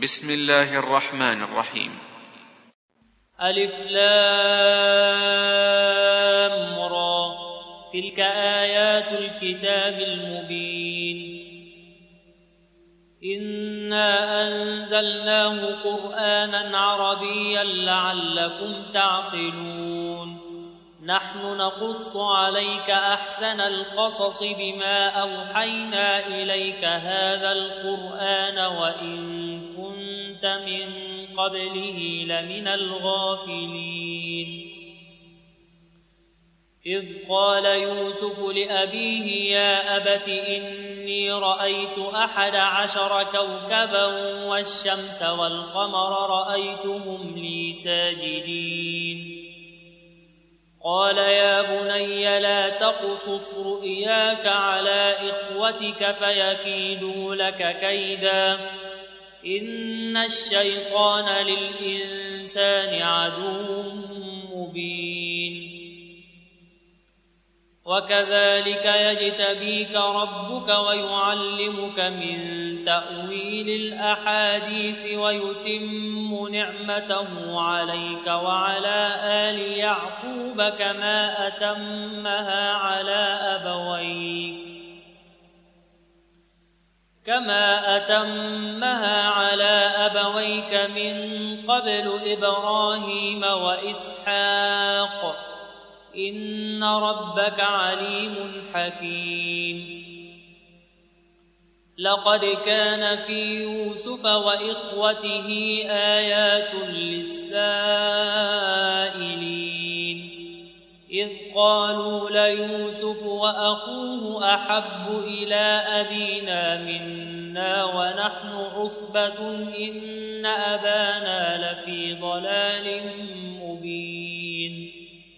بسم الله الرحمن الرحيم. ألف لام را، تلك آيات الكتاب المبين. إنا أنزلناه قرآنا عربيا لعلكم تعقلون. نحن نقص عليك أحسن القصص بما أوحينا إليك هذا القرآن وإن كنت من قبله لمن الغافلين. إذ قال يوسف لأبيه يا أبت إني رأيت 11 كوكبا والشمس والقمر رأيتهم لي ساجدين. قال يا بني لا تقصص رؤياك على إخوتك فيكيدوا لك كيدا إن الشيطان للإنسان عدو مبين. وكذلك يجتبيك ربك ويعلمك من تأويل الأحاديث ويتم نعمته عليك وعلى آل يعقوب كما أتمها على أبويك من قبل إبراهيم وإسحاق إن ربك عليم حكيم. لقد كان في يوسف وإخوته آيات للسائلين إذ قالوا ليوسف وأخوه أحب إلى أبينا منا ونحن عصبة إن أبانا لفي ضلال مبين.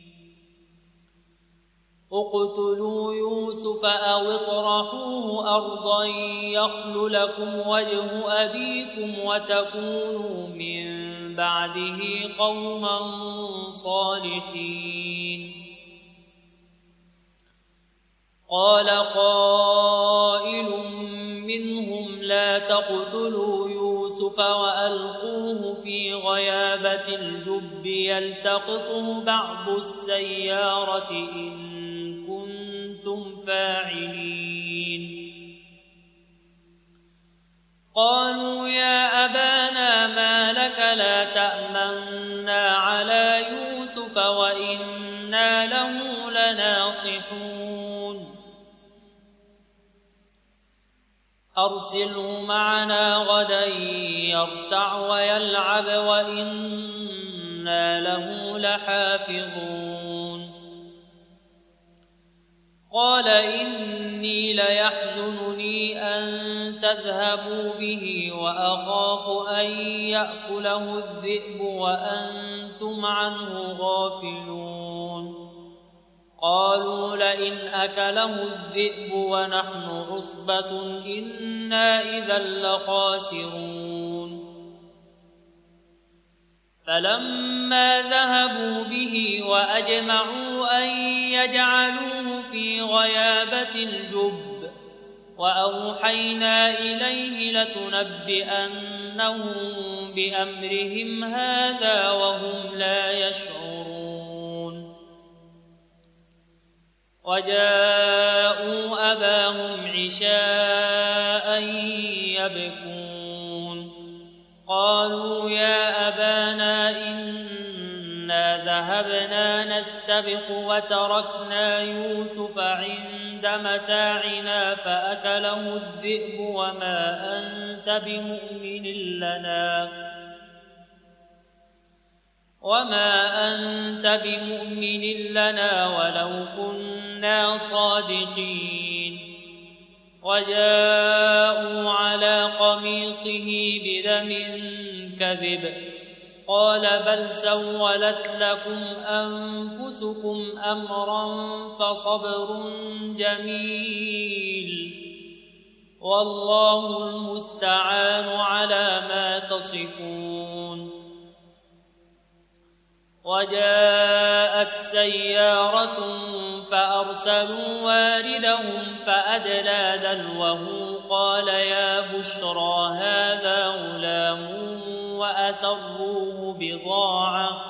اقتلوا يوسف أو اطرحوه أرضا يخل لكم وجه أبيكم وتكونوا من بعده قوما صالحين. قال قائل منهم لا تقتلوا يوسف وألقوه في غيابة الجب يلتقطه بعض السيارة إن كنتم فاعلين. قالوا يا أبانا ما لك لا تأمنا على يوسف وإنا له لناصحون. أرسله معنا غدا يرتع ويلعب وإنا له لحافظون. قال إني ليحزنني أن تذهبوا به وأخاف أن يأكله الذئب وأنتم عنه غافلون. قالوا لئن أكله الذئب ونحن عصبة إنا إذا لخاسرون. فلما ذهبوا به وأجمعوا أن يجعلوه في غيابة الجب وأوحينا إليه لتنبئنهم بأمرهم هذا وهم لا يشعرون. وجاءوا أباهم عشاء يبكون. قالوا يا أبانا إنا ذهبنا نستبق وتركنا يوسف عند متاعنا فأكله الذئب وما أنت بمؤمن لنا ولو كنا صادقين. وجاءوا على قميصه بدم كذب قال بل سولت لكم أنفسكم أمرا فصبر جميل والله المستعان على ما تصفون. وجاءت سيارة فأرسلوا واردهم فأدلى دلوه قال يا بشرى هذا غلام وأسروه بضاعة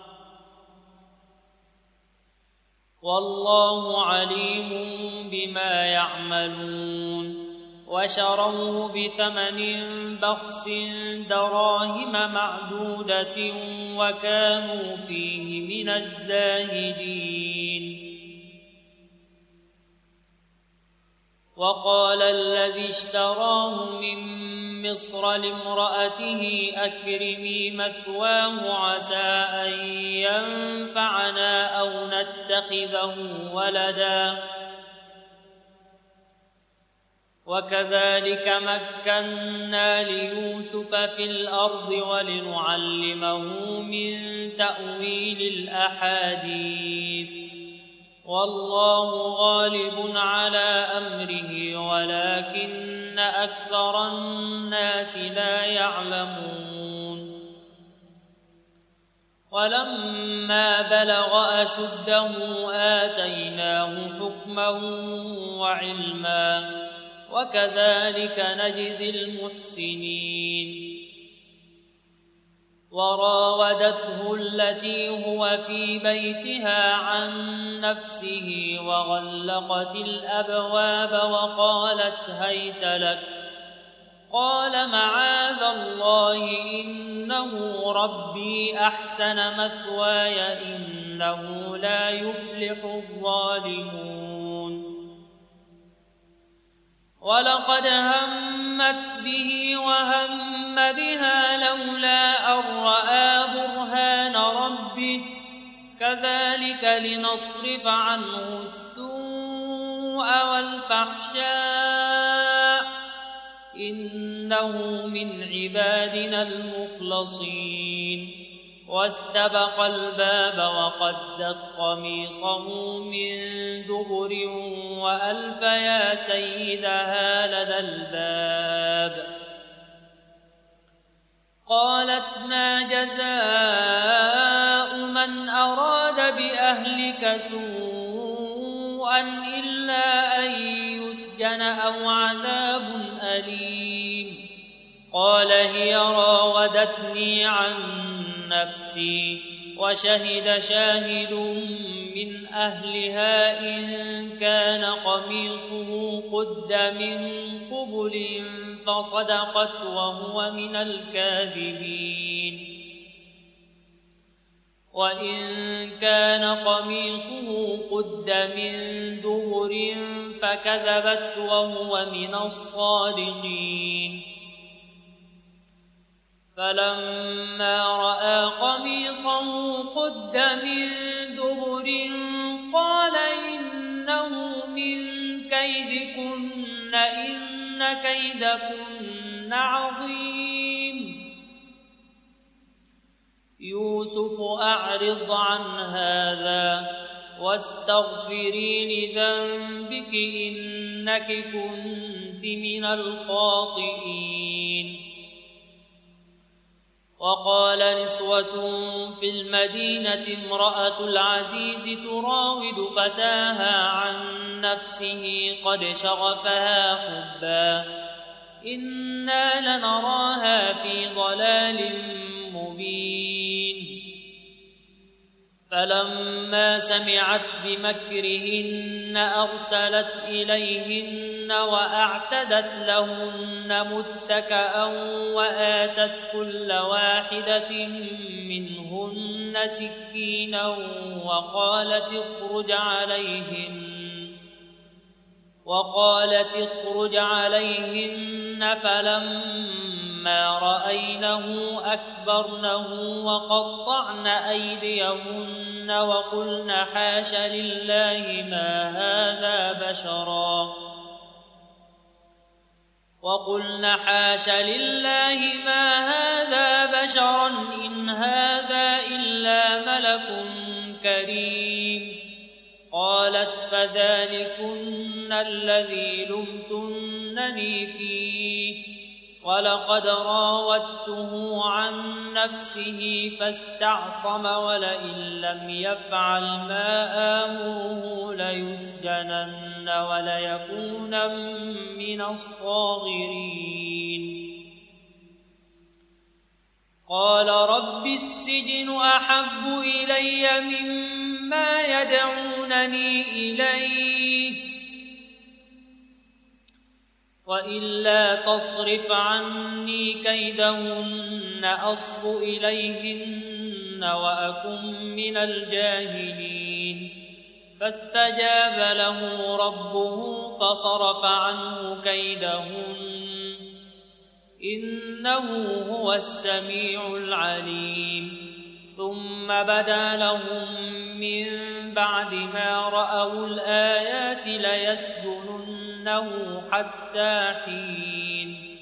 والله عليم بما يعملون وشروه بثمن بخس دراهم معدودة وكانوا فيه من الزاهدين وقال الذي اشتراه من مصر لامرأته أكرمي مثواه عسى أن ينفعنا أو نتخذه ولدا وكذلك مكنا ليوسف في الأرض ولنعلمه من تأويل الأحاديث والله غالب على أمره ولكن أكثر الناس لا يعلمون ولما بلغ أشده آتيناه حكما وعلما وكذلك نجزي المحسنين وراودته التي هو في بيتها عن نفسه وغلقت الأبواب وقالت هيت لك قال معاذ الله إنه ربي أحسن مثواي إنه لا يفلح الظالمون ولقد همت به وهم بها لولا أن رأى برهان ربه كذلك لنصرف عنه السوء والفحشاء إنه من عبادنا المخلصين واستبق الباب وقدت قميصه من دبر وألف يا سيدها لدى الباب قالت ما جزاء من أراد بأهلك سوءا إلا أن يسجن أو عذاب أليم قال هي راودتني عن نفسي وشهد شاهد من أهلها إن كان قميصه قد من قبل فصدقت وهو من الكاذبين وإن كان قميصه قد من دبر فكذبت وهو من الصادقين فلما رأى قميصه قد من دبر قال إنه من كيدكن إن كيدكن عظيم يوسف أعرض عن هذا واستغفري لذنبك إنك كنت من الخاطئين وقال نسوة في المدينة امرأة العزيز تراود فتاها عن نفسه قد شغفها حبا إنا لنراها في ضلال مبين فلما سمعت بمكرهن أرسلت إليهن وأعتدت لهن متكأ وآتت كل واحدة منهن سكينا وقالت اخرج عليهن فلما رأينه أكبرنه وقطعن أيديهن وقلن حاش لله ما هذا بشرا إن هذا إلا ملك كريم قالت فذلكن الذي لمتنني فيه ولقد راودته عن نفسه فاستعصم ولئن لم يفعل ما آمره ليسجنن وليكونن من الصاغرين قال رب السجن أحب إلي مما يدعونني إليه وإلا تصرف عني كيدهن أصب إليهن وأكن من الجاهلين فاستجاب له ربه فصرف عنه كيدهن إنه هو السميع العليم ثم بدا لهم من بعد ما رأوا الآيات ليسجننه حتى حين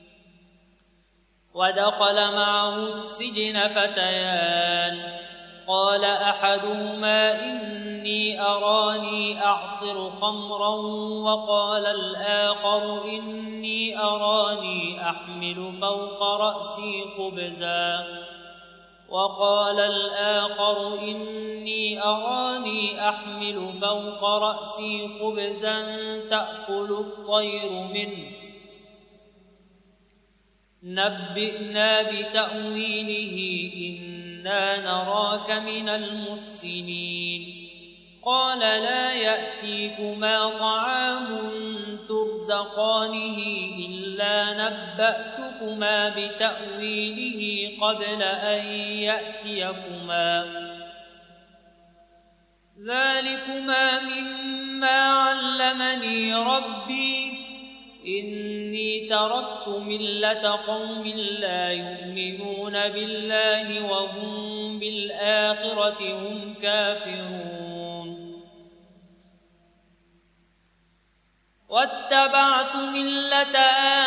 ودخل معه السجن فتيان قال أحدهما إني أراني أعصر خمرا وقال الآخر إني أراني أحمل فوق رأسي خبزا وقال الآخر إني أراني أحمل فوق رأسي خبزا تأكل الطير منه نبئنا بتأويله إنا نراك من المحسنين قال لا يأتيكما طعام ترزقانه إلا نبأتكما بتأويله قبل أن يأتيكما ذلكما مما علمني ربي إني تركت ملة قوم لا يؤمنون بالله وهم بالآخرة هم كافرون واتبعت ملة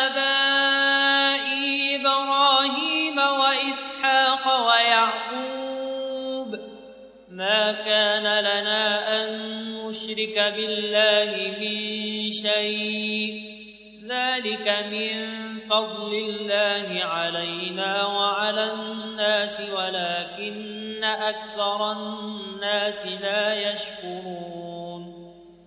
آبائي إبراهيم وإسحاق ويعقوب ما كان لنا أن نشرك بالله من شيء ذلك من فضل الله علينا وعلى الناس ولكن أكثر الناس لا يشكرون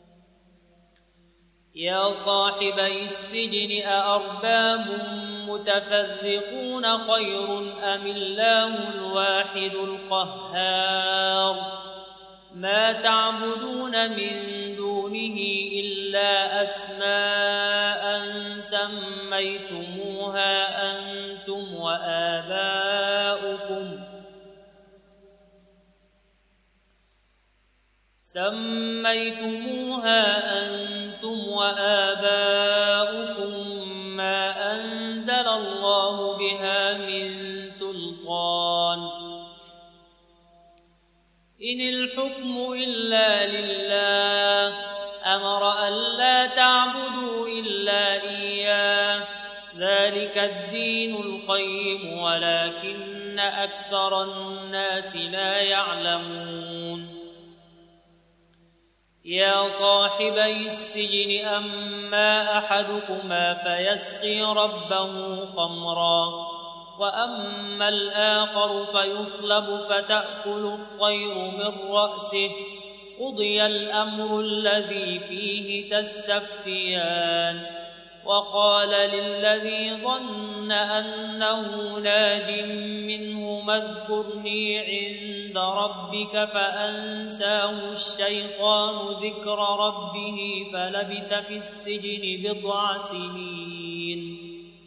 يا صاحبي السجن أأرباب متفرقون خير أم الله الواحد القهار ما تعبدون من دونه إلا أسماء سميتموها أنتم وآباؤكم ما أنزل الله بها من سلطان إن الحكم إلا لله أمر ألا تعبدوا إلا إياه ذلك الدين القيم ولكن أكثر الناس لا يعلمون يا صاحبي السجن أما أحدكما فيسقي ربه خمرا وأما الآخر فيصلب فتأكل الطير من رأسه قضي الأمر الذي فيه تستفتيان وقال للذي ظن أنه ناج منهما اذكرني عند ربك فأنساه الشيطان ذكر ربه فلبث في السجن 9 سنين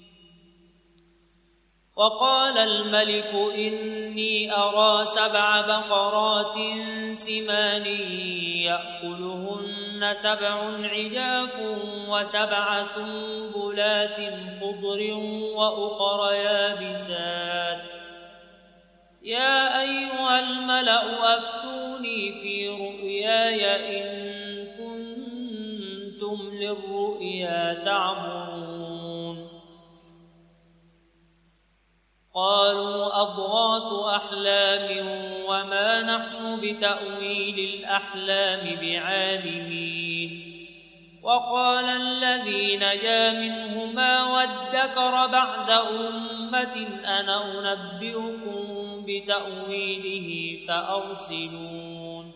وقال الملك إني أرى 7 بقرات سمان يأكلهن 7 عجاف و7 سنبلات خضر وأخر يابسات يا أيها الملأ أفتوني في رؤياي إن كنتم للرؤيا تعبرون قالوا أضغاث أحلام وما نحن بتأويل الأحلام بعالمين وقال الذي نجا منهما وادكر بعد أمة أنا أنبئكم بتأويله فأرسلون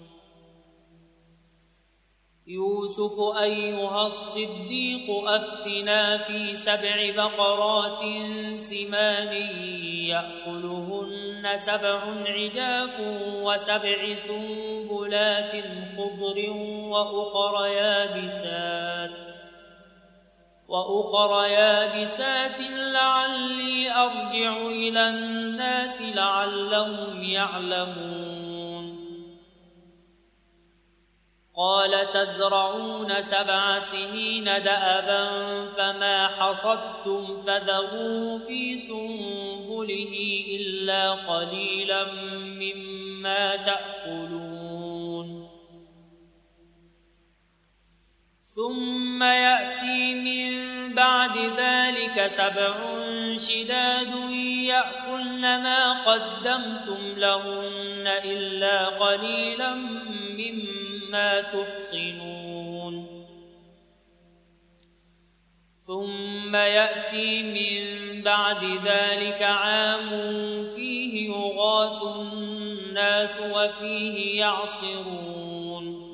يوسف أيها الصديق أفتنا في 7 بقرات سمان يأكلهن 7 عجاف و7 سنبلات خضر وأخر يابسات لعلي أرجع إلى الناس لعلهم يعلمون قال تزرعون 7 سنين دأبا فما حصدتم فذروه في سنبله إلا قليلا مما تأكلون ثم يأتي من بعد ذلك 7 شداد يأكلن ما قدمتم لهن إلا قليلا مما تحصنون ثم يأتي من بعد ذلك عام فيه يغاث الناس وفيه يعصرون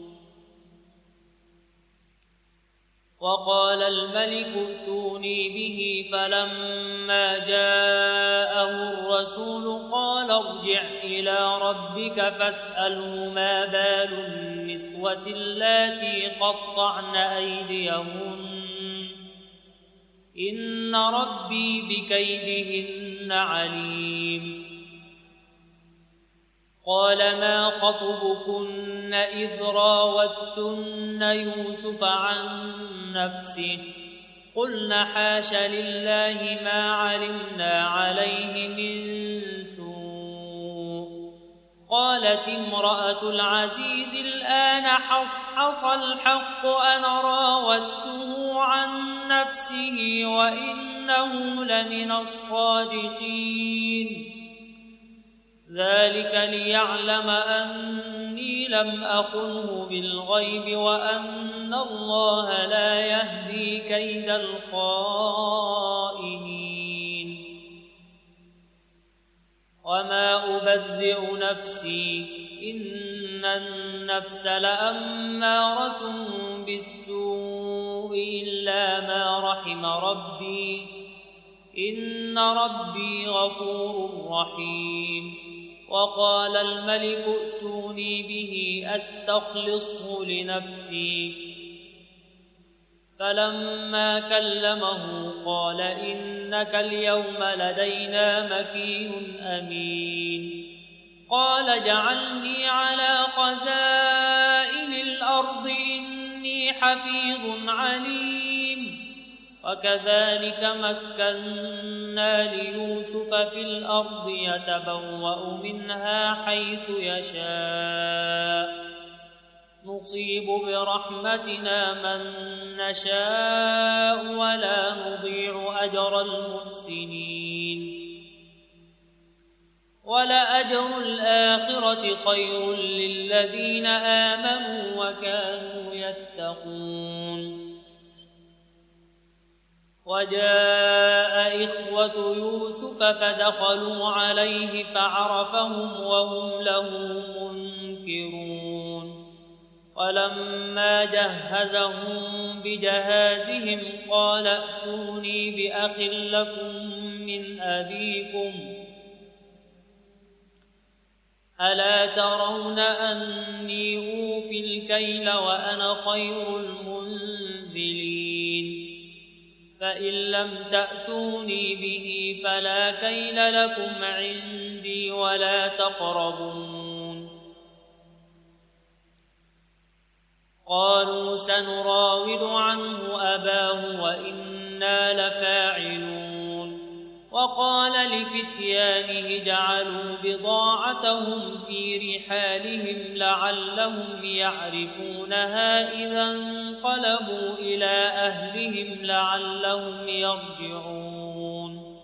وقال الملك ائتوني به فلما جاءه الرسول قال ارجع إلى ربك فاسأله ما بال النسوة اللاتي قطعن أيديهن إن ربي بكيدهن عليم قال ما خطبكن إذ راوتن يوسف عن نفسه قلنا حاش لله ما علمنا عليه من سوء قالت امرأة العزيز الآن حصحص الحق أنا راودته عن نفسه وإنه لمن الصادقين ذلك ليعلم أني لم أخنه بالغيب وأن الله لا يهدي كيد الخائنين وما أبرئ نفسي إن النفس لأمارة بالسوء إلا ما رحم ربي إن ربي غفور رحيم وقال الملك ائتوني به أستخلصه لنفسي فلما كلمه قال إنك اليوم لدينا مكين أمين قال اجعلني على خزائن الأرض إني حفيظ عليم وكذلك مكنا ليوسف في الأرض يتبوأ منها حيث يشاء نصيب برحمتنا من نشاء ولا نضيع أجر المحسنين ولأجر الآخرة خير للذين آمنوا وكانوا يتقون وجاء إخوة يوسف فدخلوا عليه فعرفهم وهم له منكرون ولما جهزهم بجهازهم قال ائتوني بأخ لكم من أبيكم ألا ترون أني أوفي الكيل وأنا خير المنزلين فإن لم تأتوني به فلا كيل لكم عندي ولا تقربون قالوا سنراود عنه أباه وإنا لفاعلون وقال لفتيانه جعلوا بضاعتهم في رحالهم لعلهم يعرفونها إذا انقلبوا إلى أهلهم لعلهم يرجعون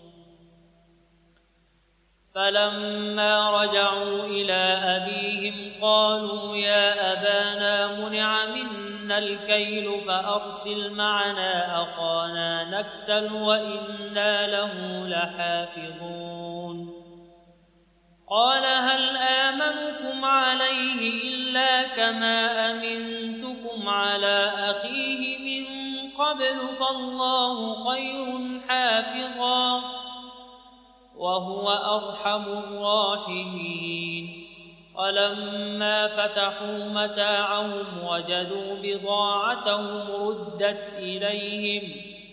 فلما رجعوا إلى أبيهم قالوا يا أبانا منع منا منا الكيل فأرسل معنا أخانا نكتل وإنا له لحافظون قال هل آمنكم عليه إلا كما أمنتكم على أخيه من قبل فالله خير حافظا وهو أرحم الراحمين ولما فتحوا متاعهم وجدوا بضاعتهم ردت إليهم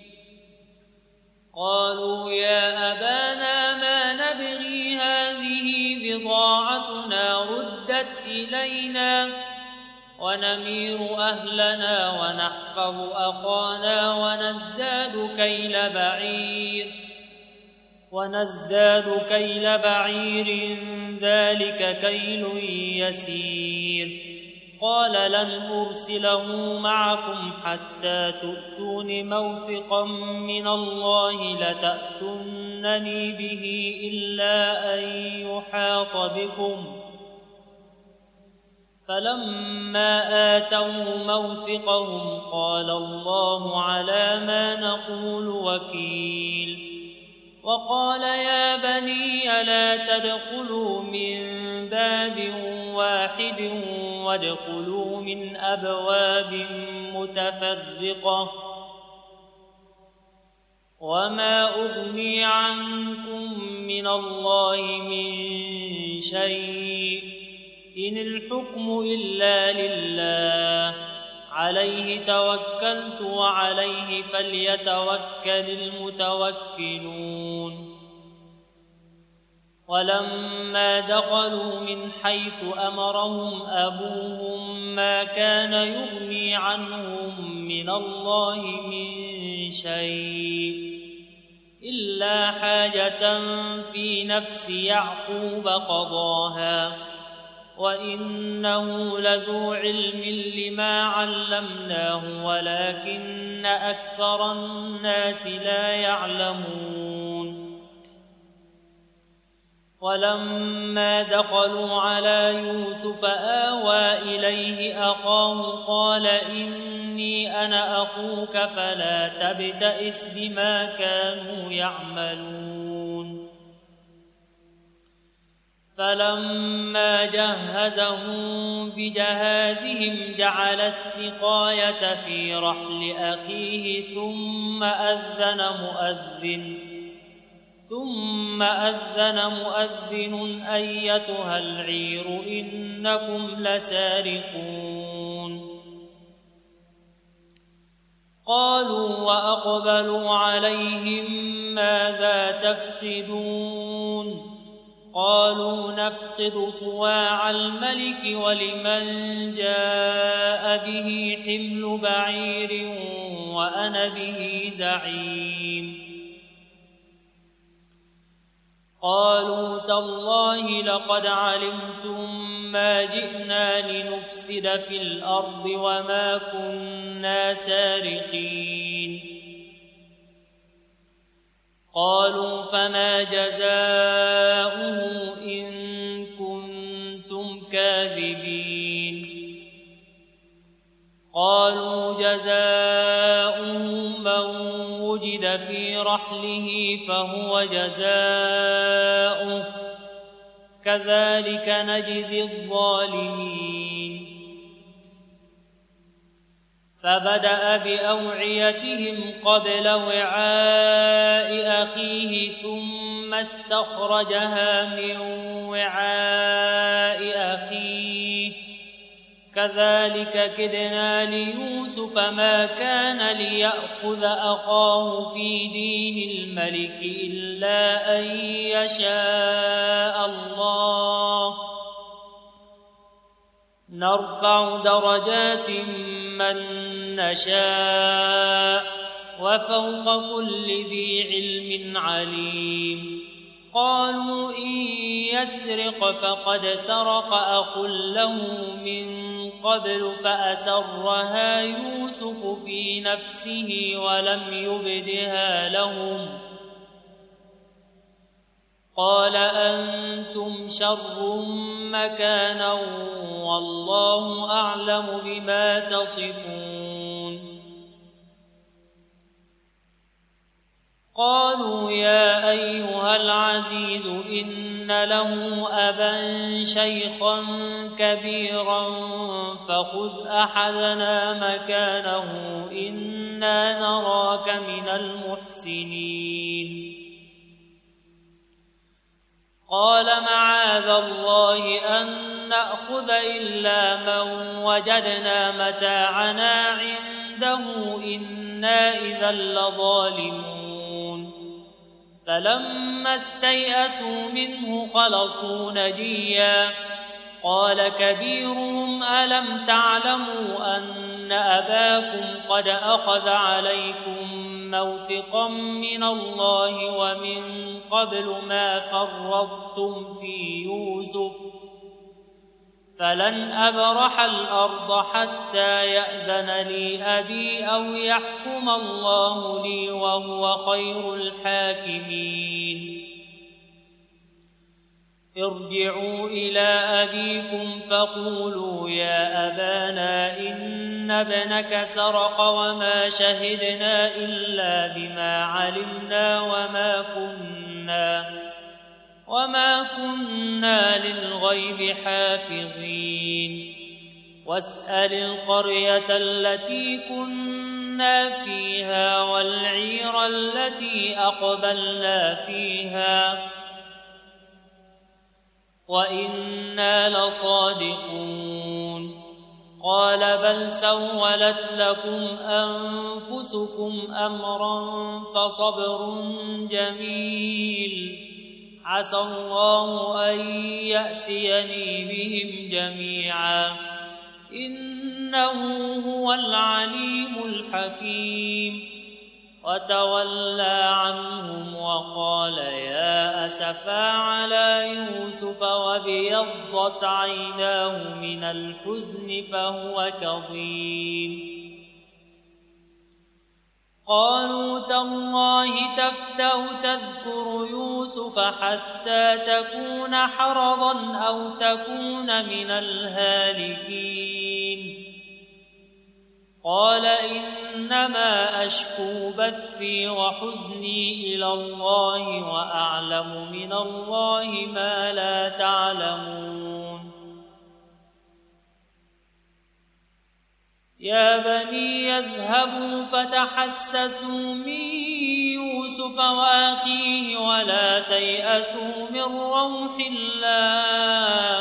قالوا يا أبانا ما نبغي هذه بضاعتنا ردت إلينا ونمير أهلنا ونحفظ أخانا ونزداد كيل بعير ذلك كيل يسير قال لن أرسله معكم حتى تؤتون موثقا من الله لتأتونني به إلا أن يحاط بكم فلما آتوا موثقهم قال الله على ما نقول وكيل وقال يا بني لا تدخلوا من باب واحد وادخلوا من أبواب متفرقة وما أغني عنكم من الله من شيء إن الحكم إلا لله عليه توكلت وعليه فليتوكل المتوكلون ولما دخلوا من حيث أمرهم أبوهم ما كان يغني عنهم من الله من شيء إلا حاجة في نفس يعقوب قضاها وإنه لذو علم لما علمناه ولكن أكثر الناس لا يعلمون ولما دخلوا على يوسف آوى إليه أخاه قال إني أنا أخوك فلا تبتئس بما كانوا يعملون فلما جهزهم بجهازهم جعل السقاية في رحل أخيه ثم أذن مؤذن أيتها العير إنكم لسارقون قالوا وأقبلوا عليهم ماذا تفقدون قالوا نفقد صواع الملك ولمن جاء به حمل بعير وأنا به زعيم قالوا تالله لقد علمتم ما جئنا لنفسد في الأرض وما كنا سارقين قالوا فما جزاؤه إن كنتم كاذبين قالوا جزاؤه من وجد في رحله فهو جزاؤه كذلك نجزي الظالمين فبدأ بأوعيتهم قبل وعاء أخيه ثم استخرجها من وعاء أخيه كذلك كدنا ليوسف ما كان ليأخذ أخاه في دين الملك إلا أن يشاء الله نرفع درجات من نشاء وفوق كل ذي علم عليم قالوا إن يسرق فقد سرق أخ له من قبل فأسرها يوسف في نفسه ولم يبدها لهم قال أنتم شر مكانا والله أعلم بما تصفون قالوا يا أيها العزيز إن له أبا شيخا كبيرا فخذ أحدنا مكانه إنا نراك من المحسنين قال معاذ الله أن نأخذ إلا من وجدنا متاعنا عنده إنا إذا لظالمون فلما استيئسوا منه خلصوا نجيا قال كبيرهم ألم تعلموا أن أباكم قد أخذ عليكم موثقا من الله ومن قبل ما فرطتم في يوسف فلن أبرح الأرض حتى يأذن لي أبي أو يحكم الله لي وهو خير الحاكمين ارجعوا إلى أبيكم فقولوا يا أبانا إن ابنك سرق وما شهدنا إلا بما علمنا وما كنا للغيب حافظين واسأل القرية التي كنا فيها والعير التي أقبلنا فيها وإنا لصادقون قال بل سولت لكم أنفسكم أمرا فصبر جميل عسى الله أن يأتيني بهم جميعا إنه هو العليم الحكيم وتولى عنهم وقال يا أسفا على يوسف وابيضت عيناه من الحزن فهو كظيم قالوا تالله تفتأ تذكر يوسف حتى تكون حرضا أو تكون من الهالكين قال إنما أشكو بثي وحزني إلى الله وأعلم من الله ما لا تعلمون يا بني يذهبوا فتحسسوا من يوسف وأخيه ولا تيأسوا من روح الله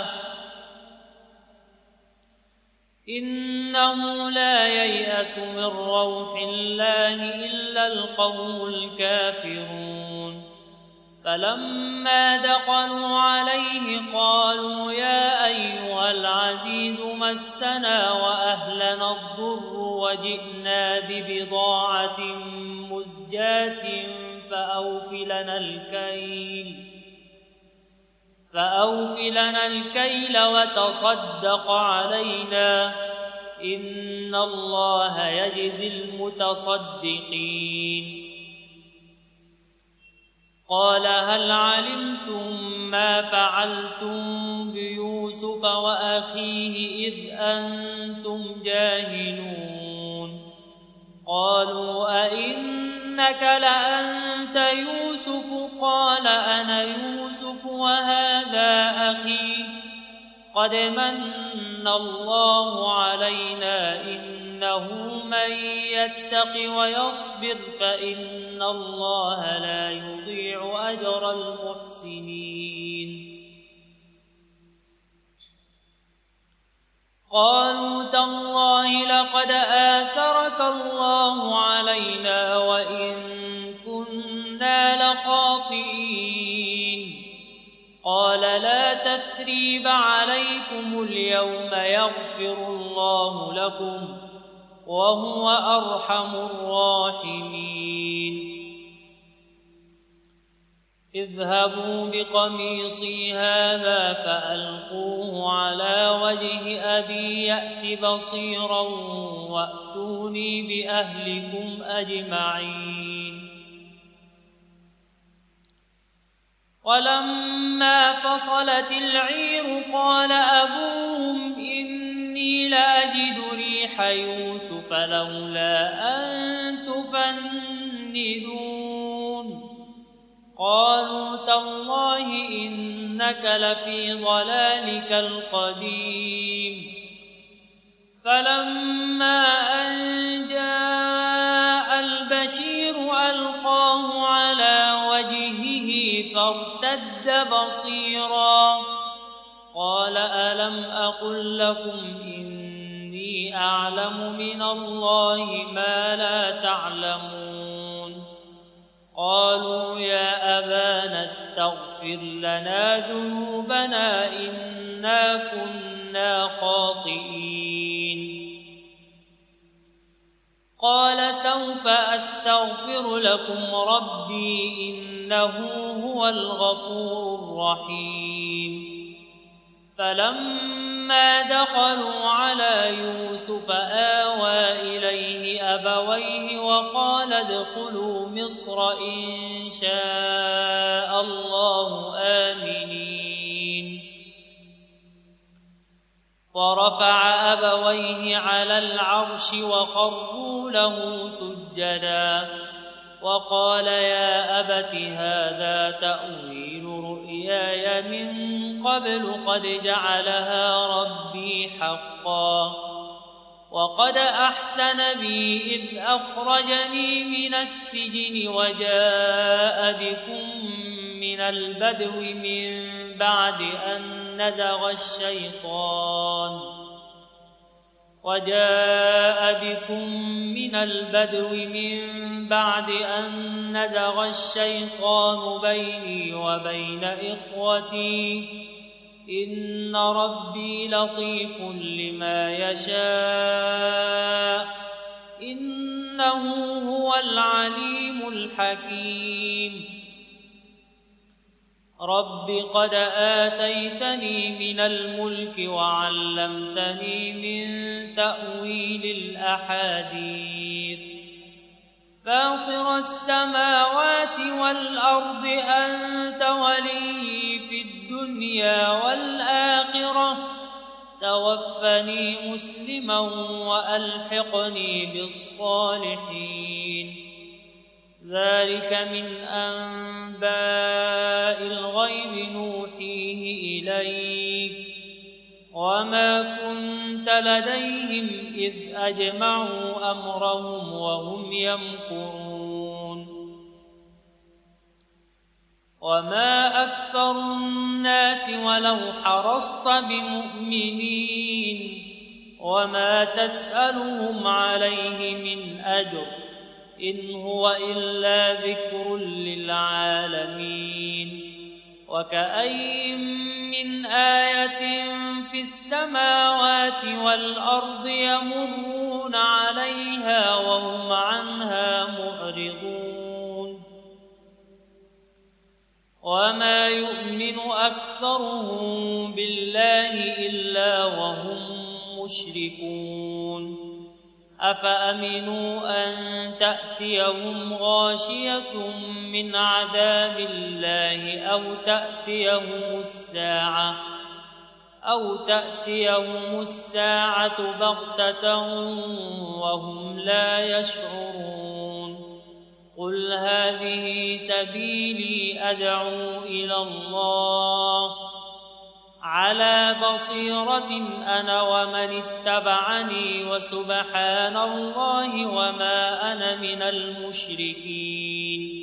إنه لا ييأس من روح الله إلا القوم الكافرون فلما دخلوا عليه قالوا يا أيها العزيز مسنا وأهلنا الضر وجئنا ببضاعة مزجاة فأوف لنا الكيل وتصدق علينا إن الله يجزي المتصدقين قال هل علمتم ما فعلتم بيوسف وأخيه إذ أنتم جاهلون قالوا أئنك لأنت يوسف قال أنا يوسف وهذا أخي قد من الله علينا إنه من يتق ويصبر فإن الله لا يضيع أجر المحسنين قالوا تالله لقد آثرك الله علينا وإن كنا لخاطئين قال لا تثريب عليكم اليوم يغفر الله لكم وهو أرحم الراحمين اذهبوا بقميصي هذا فألقوه على وجه أبي يأت بصيرا وأتوني بأهلكم أجمعين ولما فصلت العير قال أبوهم إني لأجد ريح يوسف لولا أن تفندون قالوا تالله إنك لفي ضلالك القديم فلما أن جاء البشير ألقاه على وجهه فارتد بصيرا قال ألم أقل لكم إني أعلم من الله ما لا تعلمون قالوا يا أبانا استغفر لنا ذنوبنا إنا كنا خاطئين قال سوف أستغفر لكم ربي إنه هو الغفور الرحيم فلما دخلوا على يوسف آوى إليه أبويه وقال ادخلوا مصر إن شاء الله آمنين ورفع أبويه على العرش وخروا له سجدا وقال يا أبت هذا تأويل رؤياي من قبل قد جعلها ربي حقا وقد أحسن بي إذ أخرجني من السجن وجاء بكم من البدو من بعد أن نزغ الشيطان بيني وبين إخوتي إن ربي لطيف لما يشاء إنه هو العليم الحكيم رب قد آتيتني من الملك وعلمتني من تأويل الأحاديث فاطر السماوات والأرض أنت ولي في الدنيا والآخرة توفني مسلما وألحقني بالصالحين ذلك من أنباء الغيب نوحيه إليك وما كنت لديهم إذ أجمعوا أمرهم وهم يمكرون وما أكثر الناس ولو حرصت بمؤمنين وما تسألهم عليه من أجر إن هو إلا ذكر للعالمين وكأين من آية في السماوات والأرض يمرون عليها وهم عنها معرضون وما يؤمن أكثرهم بالله إلا وهم مشركون أفأمنوا أن تأتيهم غاشية من عذاب الله أو تأتيهم الساعة بغتة وهم لا يشعرون قل هذه سبيلي أدعو إلى الله على بصيرة أنا ومن اتبعني وسبحان الله وما أنا من المشركين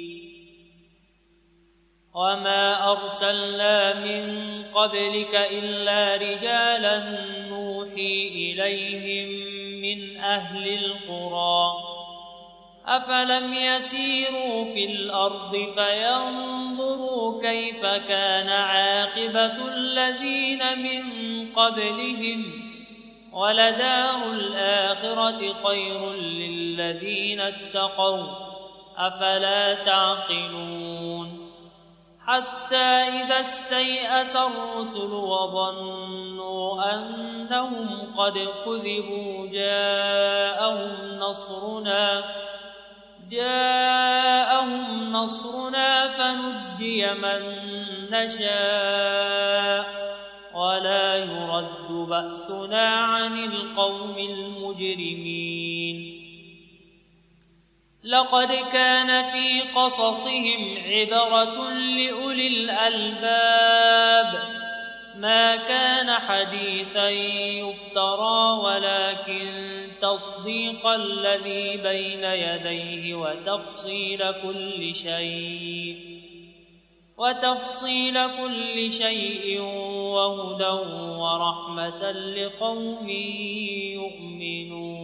وما أرسلنا من قبلك إلا رجالا نوحي إليهم من أهل القرى أفلم يسيروا في الأرض فينظروا كيف كان عاقبة الذين من قبلهم ولدار الآخرة خير للذين اتقوا أفلا تعقلون حتى إذا استيأس الرسل وظنوا أنهم قد كذبوا جاءهم جاءهم نصرنا فنجي من نشاء ولا يرد بأسنا عن القوم المجرمين لقد كان في قصصهم عبرة لأولي الألباب ما كان حديثا يفترى ولكن تصديق الذي بين يديه وتفصيل كل شيء وهدى ورحمة لقوم يؤمنون